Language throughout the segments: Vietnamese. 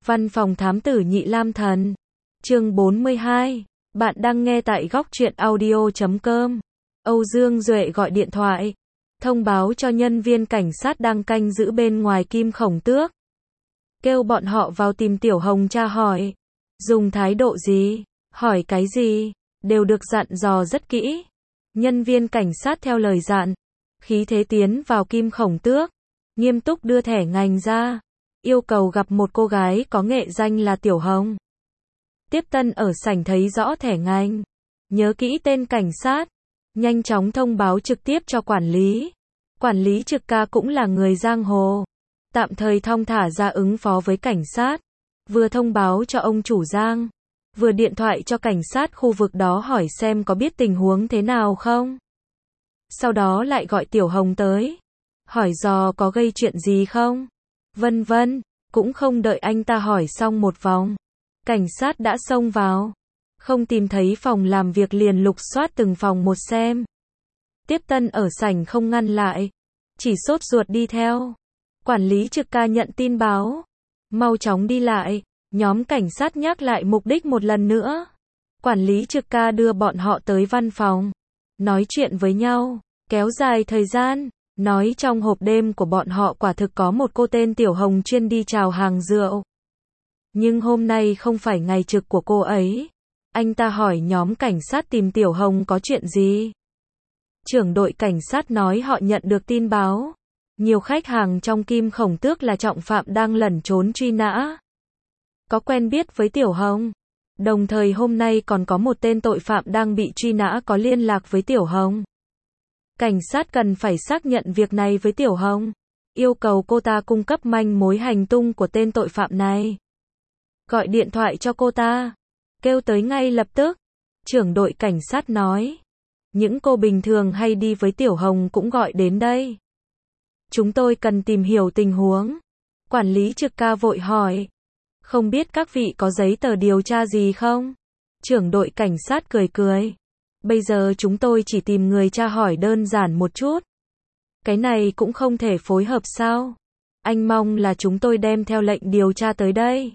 Văn phòng thám tử Nhị Lam Thần. Chương 42. Bạn đang nghe tại góc truyện audio.com. Âu Dương Duệ gọi điện thoại, thông báo cho nhân viên cảnh sát đang canh giữ bên ngoài Kim Khổng Tước. Kêu bọn họ vào tìm Tiểu Hồng tra hỏi. Dùng thái độ gì, hỏi cái gì, đều được dặn dò rất kỹ. Nhân viên cảnh sát theo lời dặn, khí thế tiến vào Kim Khổng Tước, nghiêm túc đưa thẻ ngành ra, yêu cầu gặp một cô gái có nghệ danh là Tiểu Hồng. Tiếp tân ở sảnh thấy rõ thẻ ngành, nhớ kỹ tên cảnh sát, nhanh chóng thông báo trực tiếp cho quản lý. Quản lý Trực Ca cũng là người giang hồ, tạm thời thong thả ra ứng phó với cảnh sát, vừa thông báo cho ông chủ Giang, vừa điện thoại cho cảnh sát khu vực đó hỏi xem có biết tình huống thế nào không. Sau đó lại gọi Tiểu Hồng tới, hỏi dò có gây chuyện gì không, vân vân. Cũng không đợi anh ta hỏi xong một vòng, cảnh sát đã xông vào, không tìm thấy phòng làm việc liền lục soát từng phòng một xem. Tiếp tân ở sảnh không ngăn lại, chỉ sốt ruột đi theo. Quản lý Trực Ca nhận tin báo, mau chóng đi lại. Nhóm cảnh sát nhắc lại mục đích một lần nữa. Quản lý Trực Ca đưa bọn họ tới văn phòng, nói chuyện với nhau, kéo dài thời gian, nói trong hộp đêm của bọn họ quả thực có một cô tên Tiểu Hồng chuyên đi chào hàng rượu. Nhưng hôm nay không phải ngày trực của cô ấy. Anh ta hỏi nhóm cảnh sát tìm Tiểu Hồng có chuyện gì. Trưởng đội cảnh sát nói họ nhận được tin báo, nhiều khách hàng trong Kim Khổng Tước là trọng phạm đang lẩn trốn truy nã, có quen biết với Tiểu Hồng. Đồng thời hôm nay còn có một tên tội phạm đang bị truy nã có liên lạc với Tiểu Hồng. Cảnh sát cần phải xác nhận việc này với Tiểu Hồng, yêu cầu cô ta cung cấp manh mối hành tung của tên tội phạm này. Gọi điện thoại cho cô ta, kêu tới ngay lập tức. Trưởng đội cảnh sát nói, những cô bình thường hay đi với Tiểu Hồng cũng gọi đến đây. Chúng tôi cần tìm hiểu tình huống. Quản lý Trực Ca vội hỏi, không biết các vị có giấy tờ điều tra gì không? Trưởng đội cảnh sát cười cười, bây giờ chúng tôi chỉ tìm người tra hỏi đơn giản một chút. Cái này cũng không thể phối hợp sao? Anh mong là chúng tôi đem theo lệnh điều tra tới đây,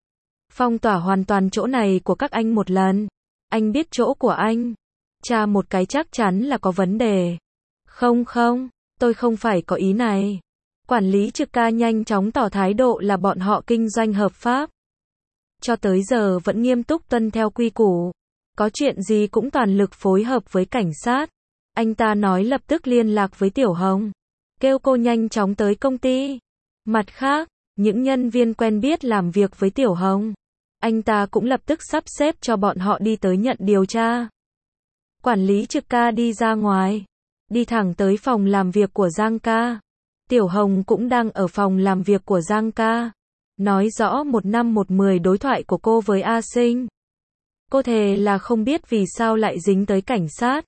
phong tỏa hoàn toàn chỗ này của các anh một lần. Anh biết chỗ của anh, tra một cái chắc chắn là có vấn đề. Không, tôi không phải có ý này. Quản lý Trực Ca nhanh chóng tỏ thái độ là bọn họ kinh doanh hợp pháp, cho tới giờ vẫn nghiêm túc tuân theo quy củ, có chuyện gì cũng toàn lực phối hợp với cảnh sát. Anh ta nói lập tức liên lạc với Tiểu Hồng, kêu cô nhanh chóng tới công ty. Mặt khác, những nhân viên quen biết làm việc với Tiểu Hồng, anh ta cũng lập tức sắp xếp cho bọn họ đi tới nhận điều tra. Quản lý Trực Ca đi ra ngoài, đi thẳng tới phòng làm việc của Giang ca. Tiểu Hồng cũng đang ở phòng làm việc của Giang ca, nói rõ 1/10 đối thoại của cô với A Sinh. Cô thề là không biết vì sao lại dính tới cảnh sát.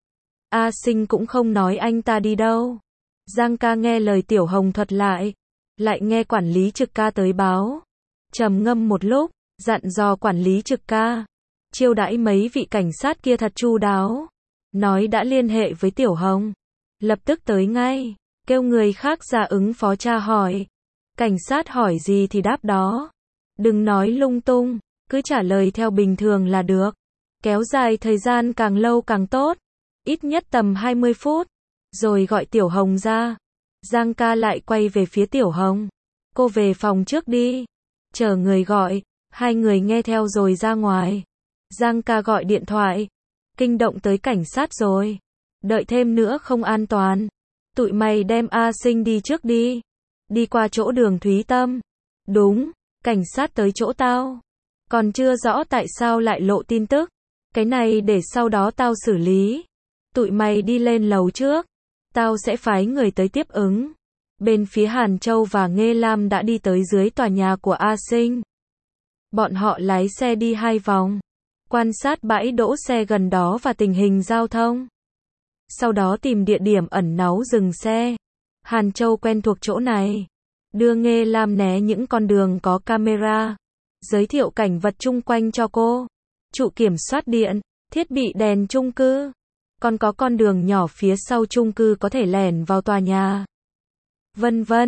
A Sinh cũng không nói anh ta đi đâu. Giang ca nghe lời Tiểu Hồng thuật lại nghe quản lý Trực Ca tới báo, trầm ngâm một lúc, dặn dò quản lý Trực Ca chiêu đãi mấy vị cảnh sát kia thật chu đáo, nói đã liên hệ với Tiểu Hồng, lập tức tới ngay, kêu người khác ra ứng phó tra hỏi. Cảnh sát hỏi gì thì đáp đó, đừng nói lung tung, cứ trả lời theo bình thường là được. Kéo dài thời gian càng lâu càng tốt, ít nhất tầm 20 phút, rồi gọi Tiểu Hồng ra. Giang ca lại quay về phía Tiểu Hồng, cô về phòng trước đi, chờ người gọi. Hai người nghe theo rồi ra ngoài. Giang ca gọi điện thoại, kinh động tới cảnh sát rồi, đợi thêm nữa không an toàn. Tụi mày đem A Sinh đi trước đi, đi qua chỗ đường Thúy Tâm. Đúng, cảnh sát tới chỗ tao, còn chưa rõ tại sao lại lộ tin tức, cái này để sau đó tao xử lý. Tụi mày đi lên lầu trước, tao sẽ phái người tới tiếp ứng. Bên phía Hàn Châu và Nghê Lam đã đi tới dưới tòa nhà của A Sinh. Bọn họ lái xe đi 2 vòng, quan sát bãi đỗ xe gần đó và tình hình giao thông. Sau đó tìm địa điểm ẩn náu dừng xe. Hàn Châu quen thuộc chỗ này, đưa Nghê Lam né những con đường có camera, giới thiệu cảnh vật chung quanh cho cô, trụ kiểm soát điện, thiết bị đèn chung cư, còn có con đường nhỏ phía sau chung cư có thể lẻn vào tòa nhà, vân vân.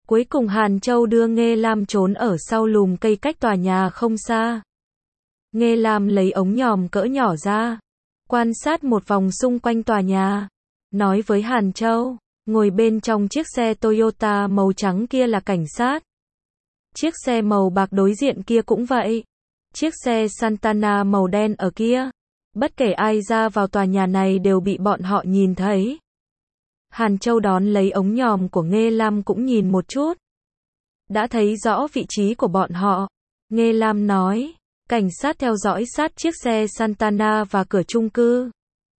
Cuối cùng Hàn Châu đưa Nghê Lam trốn ở sau lùm cây cách tòa nhà không xa. Nghê Lam lấy ống nhòm cỡ nhỏ ra, quan sát một vòng xung quanh tòa nhà, nói với Hàn Châu, ngồi bên trong chiếc xe Toyota màu trắng kia là cảnh sát. Chiếc xe màu bạc đối diện kia cũng vậy. Chiếc xe Santana màu đen ở kia. Bất kể ai ra vào tòa nhà này đều bị bọn họ nhìn thấy. Hàn Châu đón lấy ống nhòm của Nghê Lam cũng nhìn một chút. Đã thấy rõ vị trí của bọn họ. Nghê Lam nói, cảnh sát theo dõi sát chiếc xe Santana và cửa chung cư.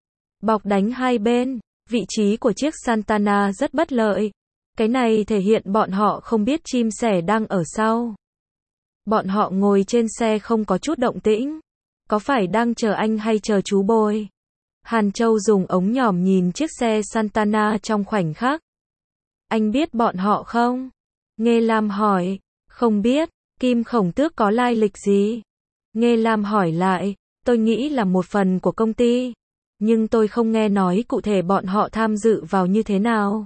Bọc đánh hai bên, vị trí của chiếc Santana rất bất lợi. Cái này thể hiện bọn họ không biết chim sẻ đang ở sau. Bọn họ ngồi trên xe không có chút động tĩnh. Có phải đang chờ anh hay chờ chú Bồi? Hàn Châu dùng ống nhòm nhìn chiếc xe Santana trong khoảnh khắc. Anh biết bọn họ không? Nghê Lam hỏi. Không biết. Kim Khổng Tước có lai lịch gì? Nghê Lam hỏi lại. Tôi nghĩ là một phần của công ty. Nhưng tôi không nghe nói cụ thể bọn họ tham dự vào như thế nào.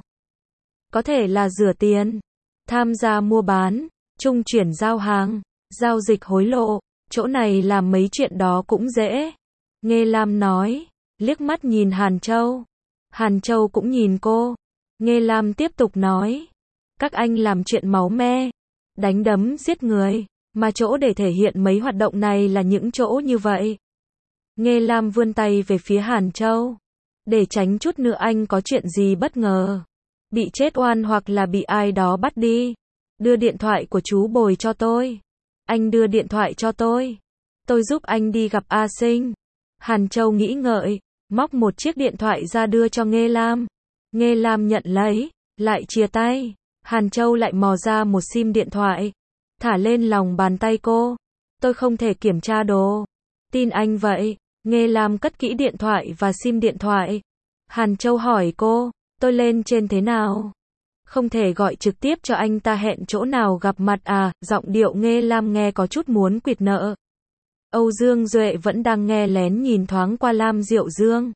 Có thể là rửa tiền, tham gia mua bán, trung chuyển giao hàng, giao dịch hối lộ, chỗ này làm mấy chuyện đó cũng dễ. Nghê Lam nói, liếc mắt nhìn Hàn Châu. Hàn Châu cũng nhìn cô. Nghê Lam tiếp tục nói, các anh làm chuyện máu me, đánh đấm giết người, mà chỗ để thể hiện mấy hoạt động này là những chỗ như vậy. Nghê Lam vươn tay về phía Hàn Châu, để tránh chút nữa anh có chuyện gì bất ngờ. Bị chết oan hoặc là bị ai đó bắt đi. Đưa điện thoại của chú Bồi cho tôi. Anh đưa điện thoại cho tôi. Tôi giúp anh đi gặp A Sinh. Hàn Châu nghĩ ngợi, móc một chiếc điện thoại ra đưa cho Nghê Lam. Nghê Lam nhận lấy, lại chia tay. Hàn Châu lại mò ra một sim điện thoại, thả lên lòng bàn tay cô. Tôi không thể kiểm tra đồ. Tin anh vậy. Nghê Lam cất kỹ điện thoại và sim điện thoại. Hàn Châu hỏi cô, tôi lên trên thế nào? Không thể gọi trực tiếp cho anh ta hẹn chỗ nào gặp mặt à? Giọng điệu Nghê Lam nghe có chút muốn quỵt nợ. Âu Dương Duệ vẫn đang nghe lén nhìn thoáng qua Lam Diệu Dương.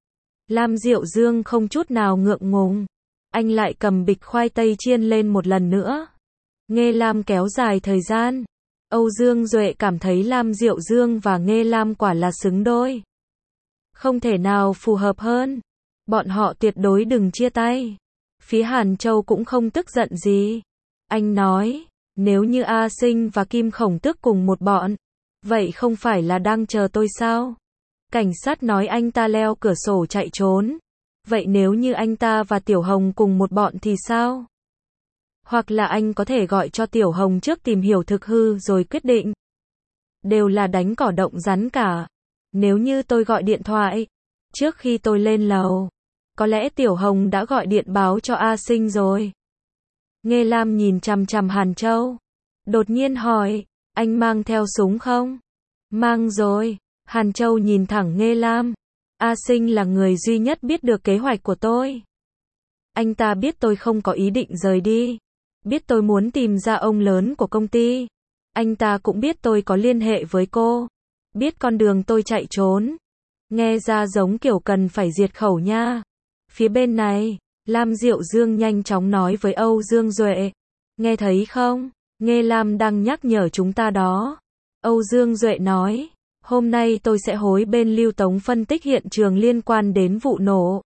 Lam Diệu Dương không chút nào ngượng ngùng. Anh lại cầm bịch khoai tây chiên lên một lần nữa. Nghê Lam kéo dài thời gian. Âu Dương Duệ cảm thấy Lam Diệu Dương và Nghê Lam quả là xứng đôi. Không thể nào phù hợp hơn. Bọn họ tuyệt đối đừng chia tay. Phía Hàn Châu cũng không tức giận gì. Anh nói, nếu như A Sinh và Kim Khổng Tước cùng một bọn, vậy không phải là đang chờ tôi sao? Cảnh sát nói anh ta leo cửa sổ chạy trốn. Vậy nếu như anh ta và Tiểu Hồng cùng một bọn thì sao? Hoặc là anh có thể gọi cho Tiểu Hồng trước tìm hiểu thực hư rồi quyết định. Đều là đánh cỏ động rắn cả. Nếu như tôi gọi điện thoại, trước khi tôi lên lầu, có lẽ Tiểu Hồng đã gọi điện báo cho A Sinh rồi. Nghê Lam nhìn chằm chằm Hàn Châu. Đột nhiên hỏi, anh mang theo súng không? Mang rồi. Hàn Châu nhìn thẳng Nghê Lam. A Sinh là người duy nhất biết được kế hoạch của tôi. Anh ta biết tôi không có ý định rời đi. Biết tôi muốn tìm ra ông lớn của công ty. Anh ta cũng biết tôi có liên hệ với cô. Biết con đường tôi chạy trốn. Nghe ra giống kiểu cần phải diệt khẩu nha. Phía bên này, Lam Diệu Dương nhanh chóng nói với Âu Dương Duệ. Nghe thấy không? Nghê Lam đang nhắc nhở chúng ta đó. Âu Dương Duệ nói, hôm nay tôi sẽ hối bên Lưu Tống phân tích hiện trường liên quan đến vụ nổ.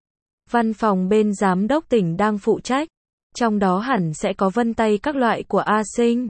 Văn phòng bên giám đốc tỉnh đang phụ trách. Trong đó hẳn sẽ có vân tay các loại của A Sinh.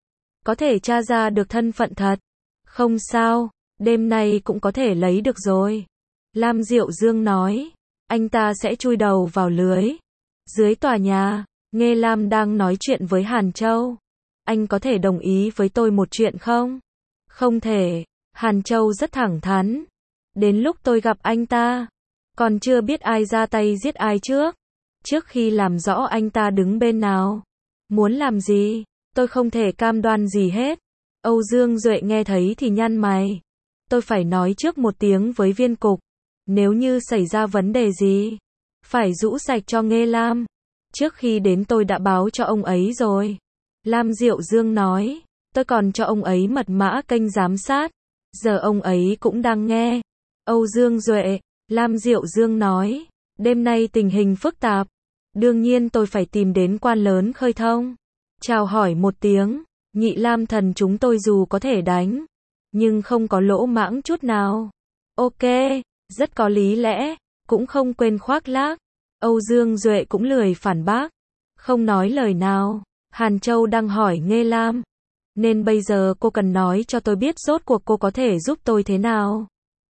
Có thể tra ra được thân phận thật. Không sao, đêm nay cũng có thể lấy được rồi. Lam Diệu Dương nói, anh ta sẽ chui đầu vào lưới. Dưới tòa nhà, Nghê Lam đang nói chuyện với Hàn Châu. Anh có thể đồng ý với tôi một chuyện không? Không thể. Hàn Châu rất thẳng thắn. Đến lúc tôi gặp anh ta, còn chưa biết ai ra tay giết ai trước. Trước khi làm rõ anh ta đứng bên nào, muốn làm gì, tôi không thể cam đoan gì hết. Âu Dương Duệ nghe thấy thì nhăn mày. Tôi phải nói trước một tiếng với viên cục. Nếu như xảy ra vấn đề gì, phải rũ sạch cho Nghê Lam. Trước khi đến tôi đã báo cho ông ấy rồi. Lam Diệu Dương nói, tôi còn cho ông ấy mật mã kênh giám sát. Giờ ông ấy cũng đang nghe. Âu Dương Duệ, Lam Diệu Dương nói, đêm nay tình hình phức tạp. Đương nhiên tôi phải tìm đến quan lớn khơi thông. Chào hỏi một tiếng, Nhị Lam Thần chúng tôi dù có thể đánh, nhưng không có lỗ mãng chút nào. Ok, rất có lý lẽ, cũng không quên khoác lác. Âu Dương Duệ cũng lười phản bác, không nói lời nào. Hàn Châu đang hỏi Nghê Lam, nên bây giờ cô cần nói cho tôi biết rốt cuộc cô có thể giúp tôi thế nào.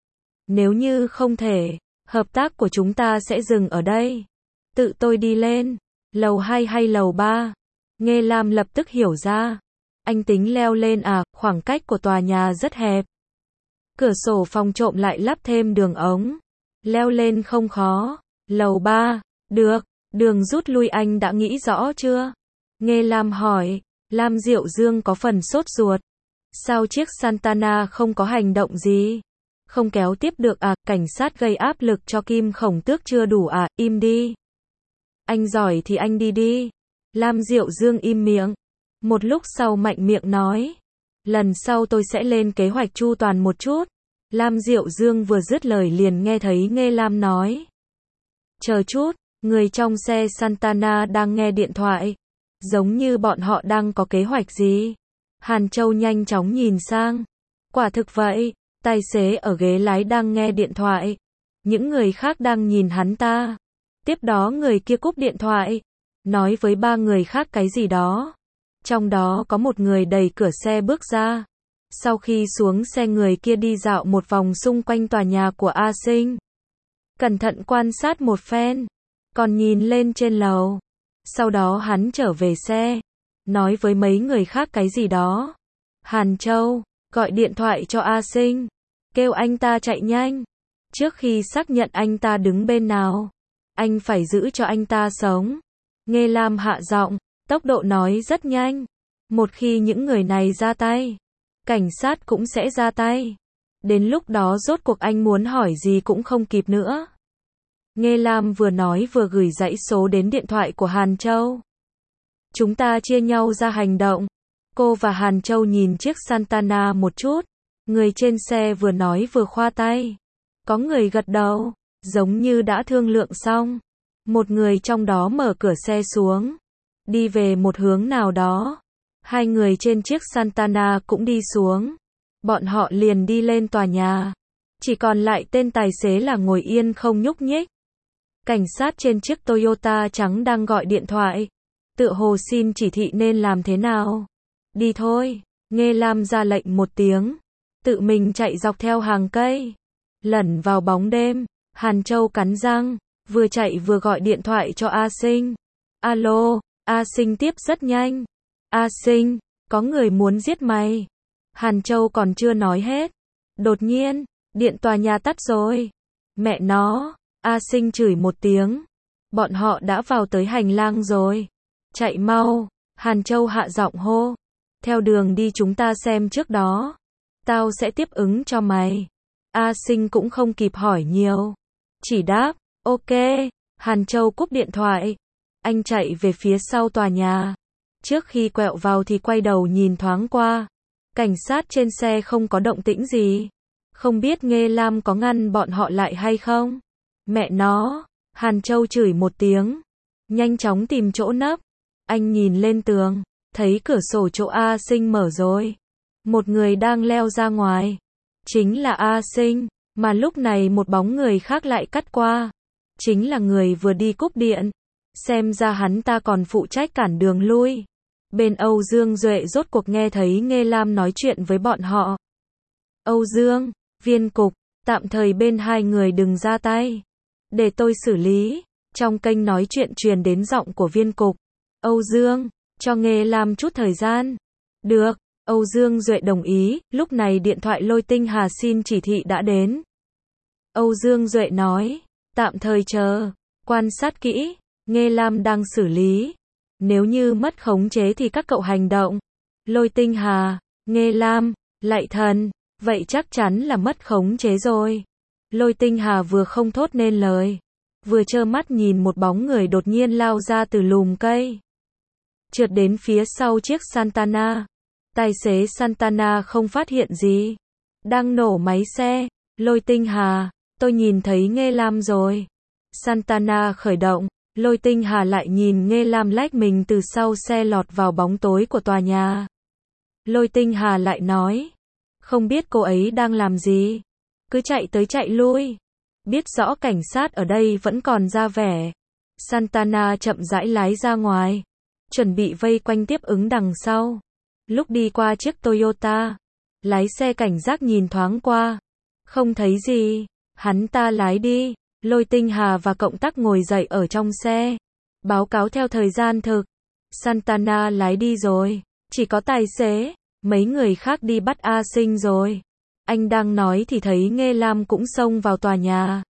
Nếu như không thể, hợp tác của chúng ta sẽ dừng ở đây. Tự tôi đi lên, lầu 2 hay lầu 3? Nghê Lam lập tức hiểu ra. Anh tính leo lên à, khoảng cách của tòa nhà rất hẹp. Cửa sổ phòng trộm lại lắp thêm đường ống. Leo lên không khó. Lầu 3, được, đường rút lui anh đã nghĩ rõ chưa? Nghê Lam hỏi, Lam Diệu Dương có phần sốt ruột. Sao chiếc Santana không có hành động gì? Không kéo tiếp được à, cảnh sát gây áp lực cho Kim Khổng Tước chưa đủ à, im đi. Anh giỏi thì anh đi đi. Lam Diệu Dương im miệng. Một lúc sau mạnh miệng nói, lần sau tôi sẽ lên kế hoạch chu toàn một chút. Lam Diệu Dương vừa dứt lời liền nghe thấy Nghê Lam nói, chờ chút, người trong xe Santana đang nghe điện thoại. Giống như bọn họ đang có kế hoạch gì. Hàn Châu nhanh chóng nhìn sang. Quả thực vậy, tài xế ở ghế lái đang nghe điện thoại. Những người khác đang nhìn hắn ta. Tiếp đó người kia cúp điện thoại, nói với ba người khác cái gì đó. Trong đó có một người đẩy cửa xe bước ra. Sau khi xuống xe người kia đi dạo một vòng xung quanh tòa nhà của A Sinh. Cẩn thận quan sát một phen, còn nhìn lên trên lầu. Sau đó hắn trở về xe, nói với mấy người khác cái gì đó. Hàn Châu, gọi điện thoại cho A Sinh, kêu anh ta chạy nhanh. Trước khi xác nhận anh ta đứng bên nào, anh phải giữ cho anh ta sống. Nghê Lam hạ giọng, tốc độ nói rất nhanh. Một khi những người này ra tay, cảnh sát cũng sẽ ra tay. Đến lúc đó rốt cuộc anh muốn hỏi gì cũng không kịp nữa. Nghê Lam vừa nói vừa gửi dãy số đến điện thoại của Hàn Châu. Chúng ta chia nhau ra hành động. Cô và Hàn Châu nhìn chiếc Santana một chút. Người trên xe vừa nói vừa khoa tay. Có người gật đầu, giống như đã thương lượng xong. Một người trong đó mở cửa xe xuống, đi về một hướng nào đó. Hai người trên chiếc Santana cũng đi xuống. Bọn họ liền đi lên tòa nhà. Chỉ còn lại tên tài xế là ngồi yên không nhúc nhích. Cảnh sát trên chiếc Toyota trắng đang gọi điện thoại. Tựa hồ xin chỉ thị nên làm thế nào. Đi thôi. Nghê Lam ra lệnh một tiếng. Tự mình chạy dọc theo hàng cây. Lẩn vào bóng đêm. Hàn Châu cắn răng, vừa chạy vừa gọi điện thoại cho A Sinh. Alo, A Sinh tiếp rất nhanh. A Sinh, có người muốn giết mày. Hàn Châu còn chưa nói hết. Đột nhiên, điện tòa nhà tắt rồi. Mẹ nó, A Sinh chửi một tiếng. Bọn họ đã vào tới hành lang rồi. Chạy mau, Hàn Châu hạ giọng hô. Theo đường đi chúng ta xem trước đó. Tao sẽ tiếp ứng cho mày. A Sinh cũng không kịp hỏi nhiều. Chỉ đáp, ok. Hàn Châu cúp điện thoại. Anh chạy về phía sau tòa nhà. Trước khi quẹo vào thì quay đầu nhìn thoáng qua. Cảnh sát trên xe không có động tĩnh gì. Không biết Nghê Lam có ngăn bọn họ lại hay không? Mẹ nó, Hàn Châu chửi một tiếng. Nhanh chóng tìm chỗ nấp. Anh nhìn lên tường, thấy cửa sổ chỗ A Sinh mở rồi. Một người đang leo ra ngoài. Chính là A Sinh, mà lúc này một bóng người khác lại cắt qua. Chính là người vừa đi cúp điện. Xem ra hắn ta còn phụ trách cản đường lui. Bên Âu Dương Duệ rốt cuộc nghe thấy Nghê Lam nói chuyện với bọn họ. Âu Dương, Viên Cục, tạm thời bên hai người đừng ra tay. Để tôi xử lý. Trong kênh nói chuyện truyền đến giọng của Viên Cục. Âu Dương, cho Nghê Lam chút thời gian. Được, Âu Dương Duệ đồng ý. Lúc này điện thoại Lôi Tinh Hà xin chỉ thị đã đến. Âu Dương Duệ nói, tạm thời chờ, quan sát kỹ, Nghê Lam đang xử lý. Nếu như mất khống chế thì các cậu hành động. Lôi Tinh Hà, Nghê Lam, lạy thần, vậy chắc chắn là mất khống chế rồi. Lôi Tinh Hà vừa không thốt nên lời, vừa trơ mắt nhìn một bóng người đột nhiên lao ra từ lùm cây. Trượt đến phía sau chiếc Santana. Tài xế Santana không phát hiện gì. Đang nổ máy xe. Lôi Tinh Hà, tôi nhìn thấy Nghê Lam rồi. Santana khởi động. Lôi Tinh Hà lại nhìn Nghê Lam lách mình từ sau xe lọt vào bóng tối của tòa nhà. Lôi Tinh Hà lại nói, không biết cô ấy đang làm gì, cứ chạy tới chạy lui. Biết rõ cảnh sát ở đây vẫn còn ra vẻ. Santana chậm rãi lái ra ngoài, chuẩn bị vây quanh tiếp ứng đằng sau. Lúc đi qua chiếc Toyota, lái xe cảnh giác nhìn thoáng qua, không thấy gì, hắn ta lái đi. Lôi Tinh Hà và cộng tác ngồi dậy ở trong xe, báo cáo theo thời gian thực. Santana lái đi rồi, chỉ có tài xế, mấy người khác đi bắt A Sinh rồi. Anh đang nói thì thấy Nghê Lam cũng xông vào tòa nhà.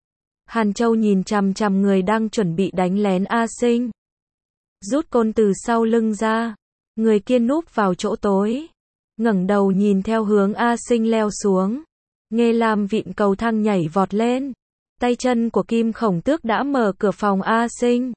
Hàn Châu nhìn chằm chằm người đang chuẩn bị đánh lén A Sinh, rút côn từ sau lưng ra. Người kia núp vào chỗ tối, ngẩng đầu nhìn theo hướng A Sinh leo xuống. Nghê Lam vịn cầu thang nhảy vọt lên. Tay chân của Kim Khổng Tước đã mở cửa phòng A Sinh.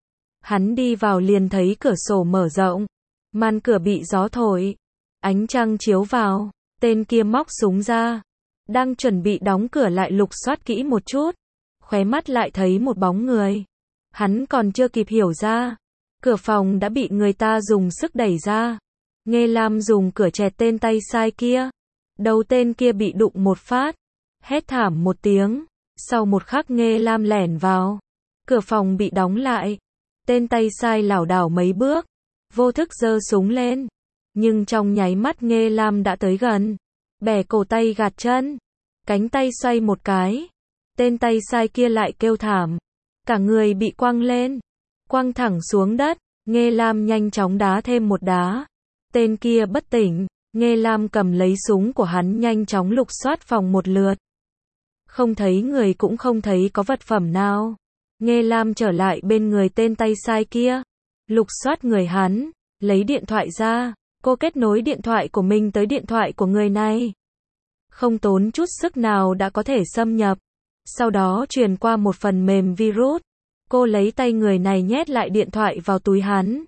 Hắn đi vào liền thấy cửa sổ mở rộng, màn cửa bị gió thổi, ánh trăng chiếu vào. Tên kia móc súng ra, đang chuẩn bị đóng cửa lại lục soát kỹ một chút, khóe mắt lại thấy một bóng người. Hắn còn chưa kịp hiểu ra, cửa phòng đã bị người ta dùng sức đẩy ra. Nghê Lam dùng cửa chẹt tên tay sai kia, đầu tên kia bị đụng một phát, hét thảm một tiếng. Sau một khắc Nghê Lam lẻn vào, cửa phòng bị đóng lại. Tên tay sai lảo đảo mấy bước, vô thức giơ súng lên, nhưng trong nháy mắt Nghê Lam đã tới gần, bẻ cổ tay gạt chân, cánh tay xoay một cái, tên tay sai kia lại kêu thảm, cả người bị quăng lên, quăng thẳng xuống đất. Nghê Lam nhanh chóng đá thêm một đá, tên kia bất tỉnh. Nghê Lam cầm lấy súng của hắn nhanh chóng lục soát phòng một lượt, không thấy người cũng không thấy có vật phẩm nào. Nghê Lam trở lại bên người tên tay sai kia, lục soát người hắn, lấy điện thoại ra. Cô kết nối điện thoại của mình tới điện thoại của người này, không tốn chút sức nào đã có thể xâm nhập, sau đó truyền qua một phần mềm virus. Cô lấy tay người này nhét lại điện thoại vào túi hắn.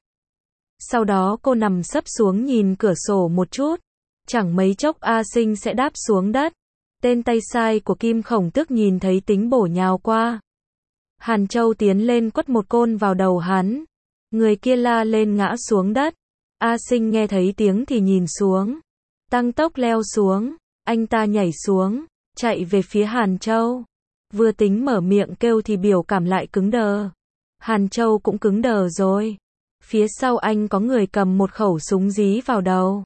Sau đó cô nằm sấp xuống nhìn cửa sổ một chút, chẳng mấy chốc A Sinh sẽ đáp xuống đất. Tên tay sai của Kim Khổng Tước nhìn thấy tính bổ nhào qua. Hàn Châu tiến lên quất một côn vào đầu hắn, người kia la lên ngã xuống đất. A Sinh nghe thấy tiếng thì nhìn xuống, tăng tốc leo xuống. Anh ta nhảy xuống, chạy về phía Hàn Châu. Vừa tính mở miệng kêu thì biểu cảm lại cứng đờ. Hàn Châu cũng cứng đờ rồi. Phía sau anh có người cầm một khẩu súng dí vào đầu.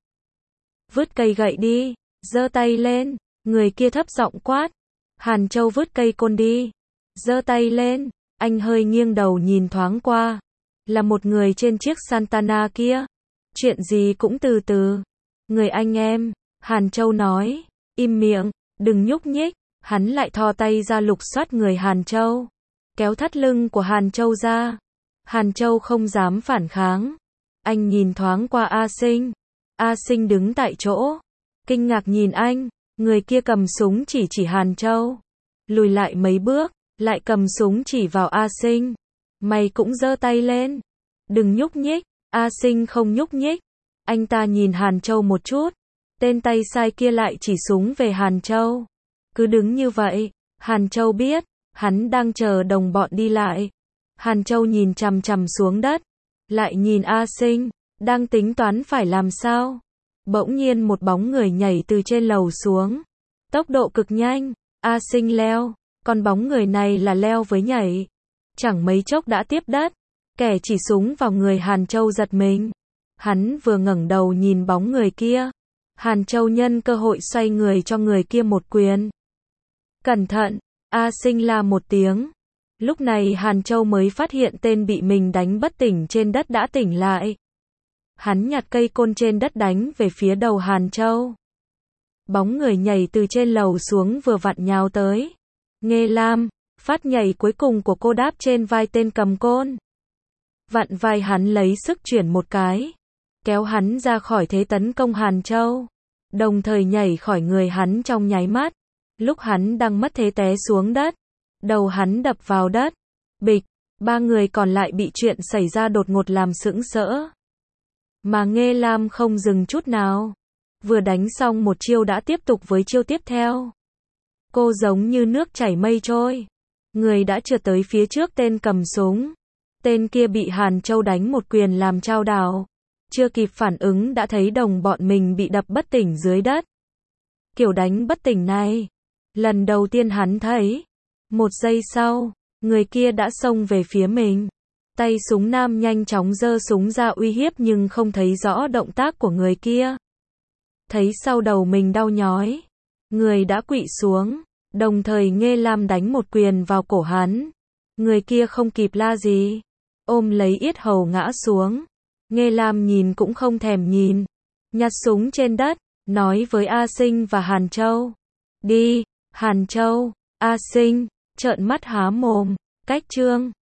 Vứt cây gậy đi, giơ tay lên. Người kia thấp giọng quát. Hàn Châu vứt cây côn đi, giơ tay lên. Anh hơi nghiêng đầu nhìn thoáng qua, là một người trên chiếc Santana kia. Chuyện gì cũng từ từ. Người anh em, Hàn Châu nói, im miệng, đừng nhúc nhích. Hắn lại thò tay ra lục soát người Hàn Châu, kéo thắt lưng của Hàn Châu ra. Hàn Châu không dám phản kháng. Anh nhìn thoáng qua A Sinh. A Sinh đứng tại chỗ, kinh ngạc nhìn anh. Người kia cầm súng chỉ Hàn Châu, lùi lại mấy bước, lại cầm súng chỉ vào A Sinh. Mày cũng giơ tay lên, đừng nhúc nhích. A Sinh không nhúc nhích. Anh ta nhìn Hàn Châu một chút. Tên tay sai kia lại chỉ súng về Hàn Châu. Cứ đứng như vậy, Hàn Châu biết, hắn đang chờ đồng bọn đi lại. Hàn Châu nhìn chằm chằm xuống đất, lại nhìn A Sinh, đang tính toán phải làm sao. Bỗng nhiên một bóng người nhảy từ trên lầu xuống, tốc độ cực nhanh. A Sinh leo, còn bóng người này là leo với nhảy. Chẳng mấy chốc đã tiếp đất. Kẻ chỉ súng vào người Hàn Châu giật mình. Hắn vừa ngẩng đầu nhìn bóng người kia, Hàn Châu nhân cơ hội xoay người cho người kia một quyền. Cẩn thận, A Sinh la một tiếng. Lúc này Hàn Châu mới phát hiện tên bị mình đánh bất tỉnh trên đất đã tỉnh lại. Hắn nhặt cây côn trên đất đánh về phía đầu Hàn Châu. Bóng người nhảy từ trên lầu xuống vừa vặn nhào tới. Nghê Lam, phát nhảy cuối cùng của cô đáp trên vai tên cầm côn. Vặn vai hắn lấy sức chuyển một cái, kéo hắn ra khỏi thế tấn công Hàn Châu, đồng thời nhảy khỏi người hắn trong nháy mắt. Lúc hắn đang mất thế té xuống đất, đầu hắn đập vào đất. Bịch, ba người còn lại bị chuyện xảy ra đột ngột làm sững sỡ. Mà Nghê Lam không dừng chút nào. Vừa đánh xong một chiêu đã tiếp tục với chiêu tiếp theo. Cô giống như nước chảy mây trôi. Người đã trượt tới phía trước tên cầm súng. Tên kia bị Hàn Châu đánh một quyền làm chao đảo. Chưa kịp phản ứng đã thấy đồng bọn mình bị đập bất tỉnh dưới đất. Kiểu đánh bất tỉnh này, lần đầu tiên hắn thấy. Một giây sau, người kia đã xông về phía mình. Tay súng nam nhanh chóng giơ súng ra uy hiếp nhưng không thấy rõ động tác của người kia. Thấy sau đầu mình đau nhói, người đã quỵ xuống, đồng thời Nghê Lam đánh một quyền vào cổ hắn. Người kia không kịp la gì, ôm lấy yết hầu ngã xuống. Nghê Lam nhìn cũng không thèm nhìn, nhặt súng trên đất, nói với A Sinh và Hàn Châu. Đi, Hàn Châu, A Sinh, trợn mắt há mồm, cách Trương